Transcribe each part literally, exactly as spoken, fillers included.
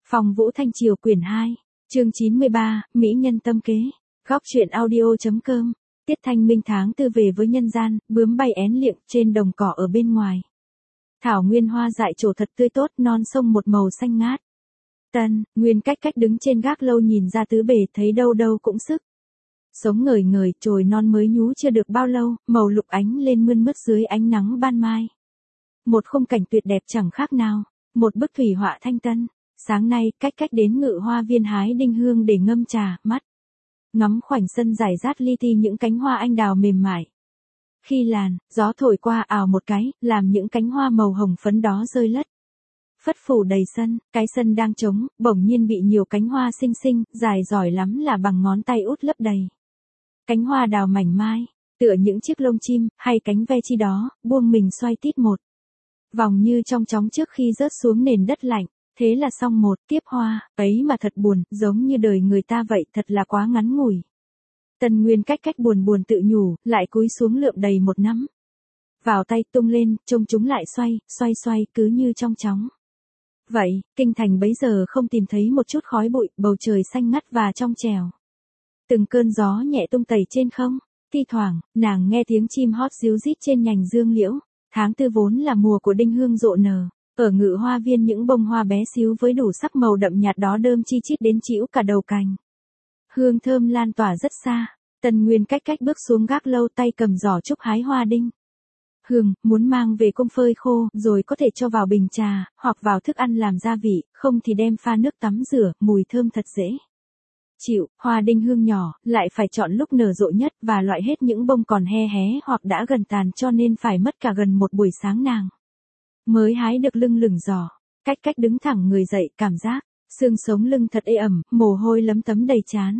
Phong Vũ Thanh Triều quyển hai, chương chín mươi ba, Mỹ nhân tâm kế. Góc truyện audio.com. Tiết Thanh Minh tháng tư về với nhân gian, bướm bay én liệng trên đồng cỏ ở bên ngoài. Thảo nguyên hoa dại trổ thật tươi tốt, non sông một màu xanh ngát. Tân, Nguyên cách cách đứng trên gác lâu nhìn ra tứ bề, thấy đâu đâu cũng sức. Sống ngời ngời, chồi non mới nhú chưa được bao lâu, màu lục ánh lên mươn mướt dưới ánh nắng ban mai. Một khung cảnh tuyệt đẹp chẳng khác nào, một bức thủy họa thanh tân. Sáng nay, cách cách đến Ngự Hoa Viên hái đinh hương để ngâm trà, mắt. Ngắm khoảnh sân rải rác li ti những cánh hoa anh đào mềm mại. Khi làn, gió thổi qua ào một cái, làm những cánh hoa màu hồng phấn đó rơi lất. Phất phủ đầy sân, cái sân đang trống, bỗng nhiên bị nhiều cánh hoa xinh xinh, dài giỏi lắm là bằng ngón tay út lấp đầy. Cánh hoa đào mảnh mai, tựa những chiếc lông chim, hay cánh ve chi đó, buông mình xoay tít một vòng như trong chóng trước khi rớt xuống nền đất lạnh. Thế là xong một tiếp hoa, ấy mà thật buồn, giống như đời người ta vậy, thật là quá ngắn ngủi. Tân Nguyên cách cách buồn buồn tự nhủ, lại cúi xuống lượm đầy một nắm. Vào tay tung lên, trông chúng lại xoay, xoay xoay, cứ như trong chóng. Vậy, kinh thành bấy giờ không tìm thấy một chút khói bụi, bầu trời xanh ngắt và trong trèo. Từng cơn gió nhẹ tung tẩy trên không, thi thoảng, nàng nghe tiếng chim hót ríu rít trên nhành dương liễu. Tháng tư vốn là mùa của đinh hương rộ nở. Ở Ngự Hoa Viên những bông hoa bé xíu với đủ sắc màu đậm nhạt đó đơm chi chít đến chĩu cả đầu cành. Hương thơm lan tỏa rất xa. Tân Nguyên cách cách bước xuống gác lâu, tay cầm giỏ trúc hái hoa đinh hương, muốn mang về cung phơi khô, rồi có thể cho vào bình trà, hoặc vào thức ăn làm gia vị, không thì đem pha nước tắm rửa, mùi thơm thật dễ chịu. Hoa đinh hương nhỏ, lại phải chọn lúc nở rộ nhất, và loại hết những bông còn he hé hoặc đã gần tàn, cho nên phải mất cả gần một buổi sáng nàng mới hái được lưng lửng giỏ. Cách cách đứng thẳng người dậy, cảm giác xương sống lưng thật ê ẩm, mồ hôi lấm tấm đầy trán.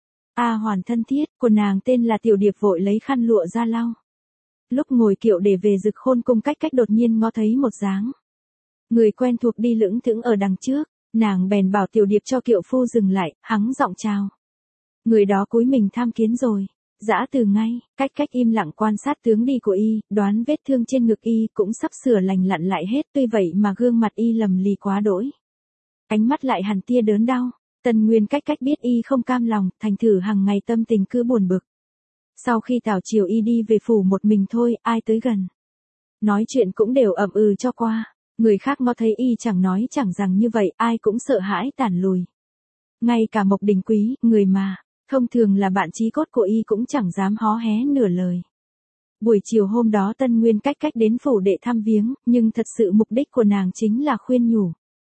A Hoàn thân thiết, của nàng tên là Tiểu Điệp, vội lấy khăn lụa ra lau. Lúc ngồi kiệu để về Dực Khôn cung, cách cách đột nhiên ngó thấy một dáng người quen thuộc đi lững thững ở đằng trước, nàng bèn bảo Tiểu Điệp cho kiệu phu dừng lại, hắng giọng chào. Người đó cúi mình tham kiến rồi. Dã từ ngay, cách cách im lặng quan sát tướng đi của y, đoán vết thương trên ngực y cũng sắp sửa lành lặn lại hết, tuy vậy mà gương mặt y lầm lì quá đỗi. Ánh mắt lại hằn tia đớn đau. Tân Nguyên cách cách biết y không cam lòng, thành thử hàng ngày tâm tình cứ buồn bực. Sau khi tảo chiều y đi về phủ một mình thôi, ai tới gần nói chuyện cũng đều ậm ừ cho qua. Người khác ngó thấy y chẳng nói chẳng rằng như vậy, ai cũng sợ hãi tản lùi. Ngay cả Mộc Đình Quý, người mà thông thường là bạn chí cốt của y, cũng chẳng dám hó hé nửa lời. Buổi chiều hôm đó Tân Nguyên cách cách đến phủ để thăm viếng, nhưng thật sự mục đích của nàng chính là khuyên nhủ.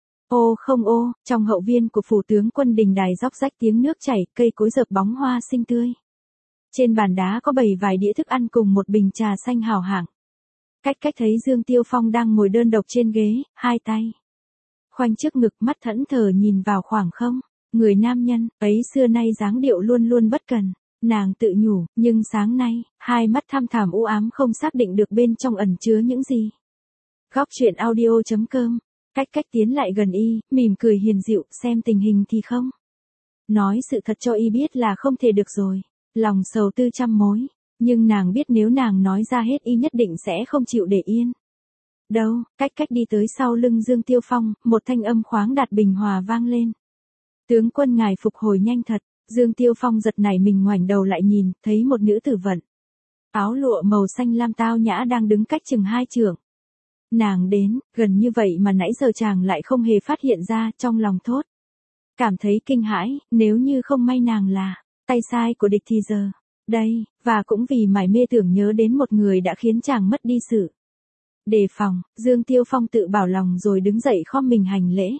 Ô không ô, trong hậu viên của phủ tướng quân đình đài róc rách tiếng nước chảy, cây cối dợp bóng hoa xinh tươi. Trên bàn đá có bày vài đĩa thức ăn cùng một bình trà xanh hào hạng. Cách cách thấy Dương Tiêu Phong đang ngồi đơn độc trên ghế, hai tay khoanh trước ngực, mắt thẫn thờ nhìn vào khoảng không. Người nam nhân ấy xưa nay dáng điệu luôn luôn bất cần, nàng tự nhủ, nhưng sáng nay, hai mắt thăm thẳm u ám không xác định được bên trong ẩn chứa những gì. Góc truyện audio.com. Cách cách tiến lại gần y, mỉm cười hiền dịu, xem tình hình thì không. Nói sự thật cho y biết là không thể được rồi. Lòng sầu tư trăm mối, nhưng nàng biết nếu nàng nói ra hết y nhất định sẽ không chịu để yên. Đâu, cách cách đi tới sau lưng Dương Tiêu Phong, một thanh âm khoáng đạt bình hòa vang lên. Tướng quân ngài phục hồi nhanh thật. Dương Tiêu Phong giật nảy mình ngoảnh đầu lại nhìn, thấy một nữ tử vận áo lụa màu xanh lam tao nhã đang đứng cách chừng hai trượng. Nàng đến, gần như vậy mà nãy giờ chàng lại không hề phát hiện ra, trong lòng thốt. Cảm thấy kinh hãi, nếu như không may nàng là tay sai của địch thì giờ đây, và cũng vì mải mê tưởng nhớ đến một người đã khiến chàng mất đi sự đề phòng, Dương Tiêu Phong tự bảo lòng rồi đứng dậy khom mình hành lễ.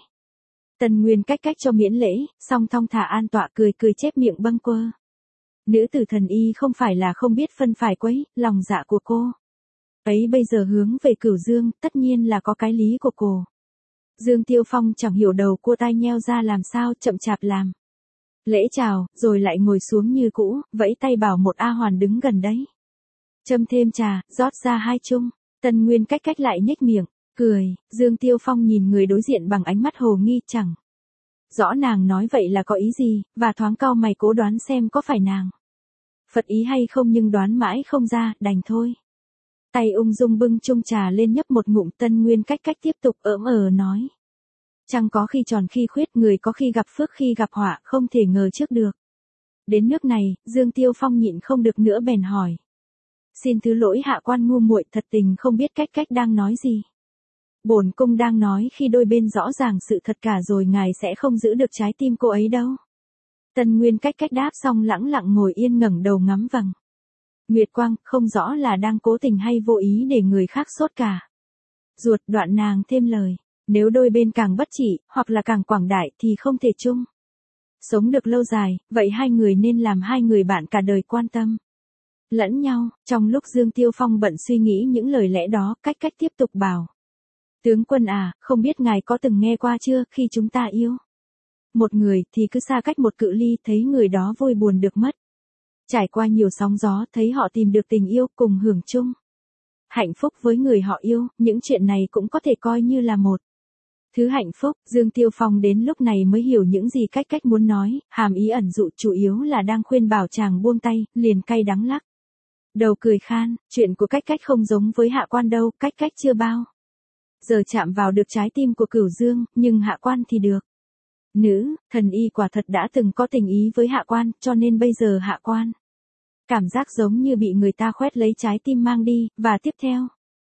Tân Nguyên cách cách cho miễn lễ, xong thong thả an tọa, cười cười chép miệng bâng quơ. Nữ tử thần y không phải là không biết phân phải quấy, lòng dạ của cô ấy bây giờ hướng về Cửu Dương, tất nhiên là có cái lý của cô. Dương Tiêu Phong chẳng hiểu đầu cua tai nheo ra làm sao, chậm chạp làm lễ chào, rồi lại ngồi xuống như cũ, vẫy tay bảo một A Hoàn đứng gần đấy châm thêm trà, rót ra hai chung. Tân Nguyên cách cách lại nhếch miệng cười. Dương Tiêu Phong nhìn người đối diện bằng ánh mắt hồ nghi, chẳng rõ nàng nói vậy là có ý gì, và thoáng cau mày cố đoán xem có phải nàng phật ý hay không, nhưng đoán mãi không ra, đành thôi. Tay ung dung bưng chung trà lên nhấp một ngụm. Tân Nguyên cách cách tiếp tục ỡm ờ nói. Trăng có khi tròn khi khuyết, người có khi gặp phước khi gặp họa, không thể ngờ trước được. Đến nước này, Dương Tiêu Phong nhịn không được nữa bèn hỏi. Xin thứ lỗi hạ quan ngu muội, thật tình không biết cách cách đang nói gì. Bổn cung đang nói khi đôi bên rõ ràng sự thật cả rồi ngài sẽ không giữ được trái tim cô ấy đâu. Tân Nguyên cách cách đáp xong lẳng lặng ngồi yên ngẩng đầu ngắm vầng nguyệt quang, không rõ là đang cố tình hay vô ý để người khác sốt cả ruột. Đoạn nàng thêm lời, nếu đôi bên càng bất trị, hoặc là càng quảng đại thì không thể chung sống được lâu dài, vậy hai người nên làm hai người bạn cả đời quan tâm lẫn nhau. Trong lúc Dương Tiêu Phong bận suy nghĩ những lời lẽ đó, cách cách tiếp tục bảo. Tướng quân à, không biết ngài có từng nghe qua chưa, khi chúng ta yêu một người thì cứ xa cách một cự ly, thấy người đó vui buồn được mất. Trải qua nhiều sóng gió, thấy họ tìm được tình yêu, cùng hưởng chung hạnh phúc với người họ yêu, những chuyện này cũng có thể coi như là một thứ hạnh phúc. Dương Tiêu Phong đến lúc này mới hiểu những gì cách cách muốn nói, hàm ý ẩn dụ chủ yếu là đang khuyên bảo chàng buông tay, liền cay đắng lắc đầu cười khan, chuyện của cách cách không giống với hạ quan đâu, cách cách chưa bao giờ chạm vào được trái tim của Cửu Dương, nhưng hạ quan thì được. Nữ, thần y quả thật đã từng có tình ý với hạ quan, cho nên bây giờ hạ quan cảm giác giống như bị người ta khoét lấy trái tim mang đi, và tiếp theo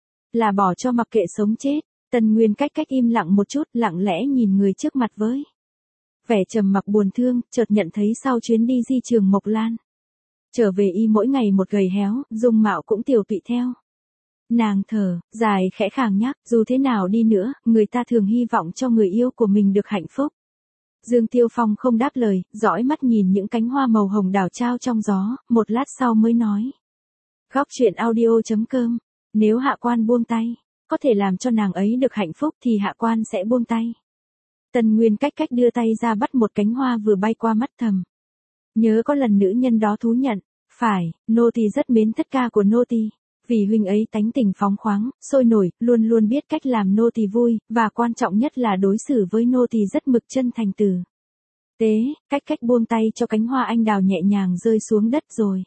là bỏ cho mặc kệ sống chết. Tần Nguyên cách cách im lặng một chút, lặng lẽ nhìn người trước mặt với vẻ trầm mặc buồn thương, chợt nhận thấy sau chuyến đi di trường Mộc Lan trở về y mỗi ngày một gầy héo, dung mạo cũng tiều tụy theo. Nàng thở dài khẽ khàng nhắc, dù thế nào đi nữa, người ta thường hy vọng cho người yêu của mình được hạnh phúc. Dương Tiêu Phong không đáp lời, dõi mắt nhìn những cánh hoa màu hồng đào trao trong gió, một lát sau mới nói. Góc truyện audio chấm com, nếu hạ quan buông tay, có thể làm cho nàng ấy được hạnh phúc thì hạ quan sẽ buông tay. Tần Nguyên cách cách đưa tay ra bắt một cánh hoa vừa bay qua mắt thầm. Nhớ có lần nữ nhân đó thú nhận, phải, nô tỳ rất mến thất ca của nô tỳ. Vì huynh ấy tánh tình phóng khoáng, sôi nổi, luôn luôn biết cách làm nô tỳ vui, và quan trọng nhất là đối xử với nô tỳ rất mực chân thành từ tế. Cách cách buông tay cho cánh hoa anh đào nhẹ nhàng rơi xuống đất rồi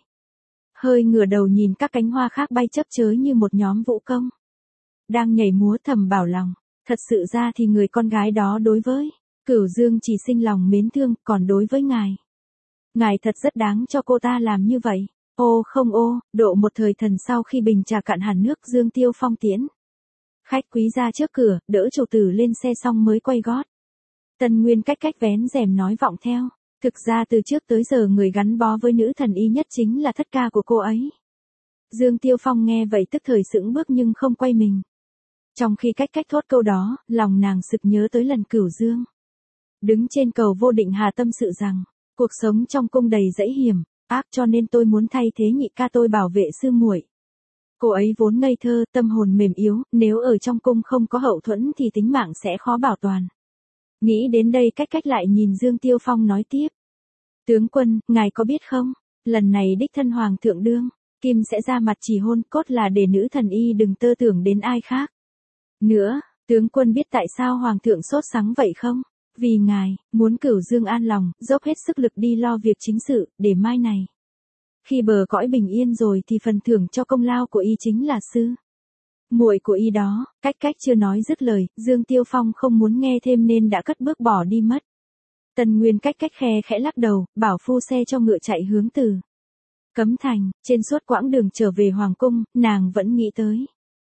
hơi ngửa đầu nhìn các cánh hoa khác bay chấp chới như một nhóm vũ công đang nhảy múa, thầm bảo lòng. Thật sự ra thì người con gái đó đối với Cửu Dương chỉ sinh lòng mến thương, còn đối với ngài, ngài thật rất đáng cho cô ta làm như vậy. Ô không ô, độ một thời thần sau khi bình trà cạn hẳn nước, Dương Tiêu Phong tiễn khách quý ra trước cửa, đỡ chủ tử lên xe xong mới quay gót. Tần Nguyên cách cách vén rèm nói vọng theo. Thực ra từ trước tới giờ người gắn bó với nữ thần y nhất chính là thất ca của cô ấy. Dương Tiêu Phong nghe vậy tức thời sững bước nhưng không quay mình. Trong khi cách cách thốt câu đó, lòng nàng sực nhớ tới lần Cửu Dương đứng trên cầu vô định hà tâm sự rằng, cuộc sống trong cung đầy dãy hiểm ác, cho nên tôi muốn thay thế nhị ca tôi bảo vệ sư muội. Cô ấy vốn ngây thơ, tâm hồn mềm yếu, nếu ở trong cung không có hậu thuẫn thì tính mạng sẽ khó bảo toàn. Nghĩ đến đây cách cách lại nhìn Dương Tiêu Phong nói tiếp. Tướng quân, ngài có biết không, lần này đích thân hoàng thượng đương kim sẽ ra mặt chỉ hôn, cốt là để nữ thần y đừng tơ tưởng đến ai khác nữa. Tướng quân biết tại sao hoàng thượng sốt sắng vậy không? Vì ngài muốn Cửu Dương an lòng, dốc hết sức lực đi lo việc chính sự, để mai này khi bờ cõi bình yên rồi thì phần thưởng cho công lao của y chính là sư muội của y đó. Cách cách chưa nói dứt lời, Dương Tiêu Phong không muốn nghe thêm nên đã cất bước bỏ đi mất. Tần Nguyên cách cách khe khẽ lắc đầu, bảo phu xe cho ngựa chạy hướng từ Cấm Thành. Trên suốt quãng đường trở về hoàng cung, nàng vẫn nghĩ tới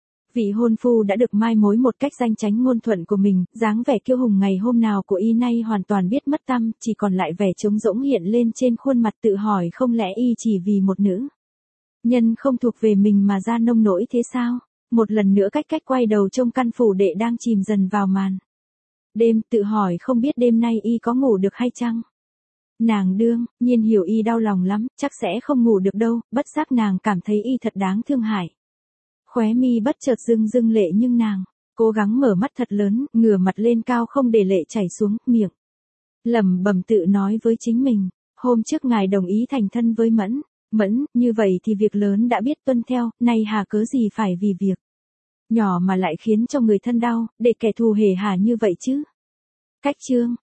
vị hôn phu đã được mai mối một cách danh chánh ngôn thuận của mình. Dáng vẻ kiêu hùng ngày hôm nào của y nay hoàn toàn biết mất tăm, chỉ còn lại vẻ trống rỗng hiện lên trên khuôn mặt, tự hỏi không lẽ y chỉ vì một nữ nhân không thuộc về mình mà ra nông nỗi thế sao? Một lần nữa cách cách quay đầu trông căn phủ đệ đang chìm dần vào màn đêm, tự hỏi không biết đêm nay y có ngủ được hay chăng. Nàng đương nhiên hiểu y đau lòng lắm, chắc sẽ không ngủ được đâu. Bất giác nàng cảm thấy y thật đáng thương hại. Khóe mi bất chợt rưng rưng lệ, nhưng nàng cố gắng mở mắt thật lớn, ngửa mặt lên cao không để lệ chảy xuống, miệng lẩm bẩm tự nói với chính mình. Hôm trước ngài đồng ý thành thân với Mẫn Mẫn, như vậy thì việc lớn đã biết tuân theo, nay hà cớ gì phải vì việc nhỏ mà lại khiến cho người thân đau, để kẻ thù hề hà như vậy chứ. Cách chương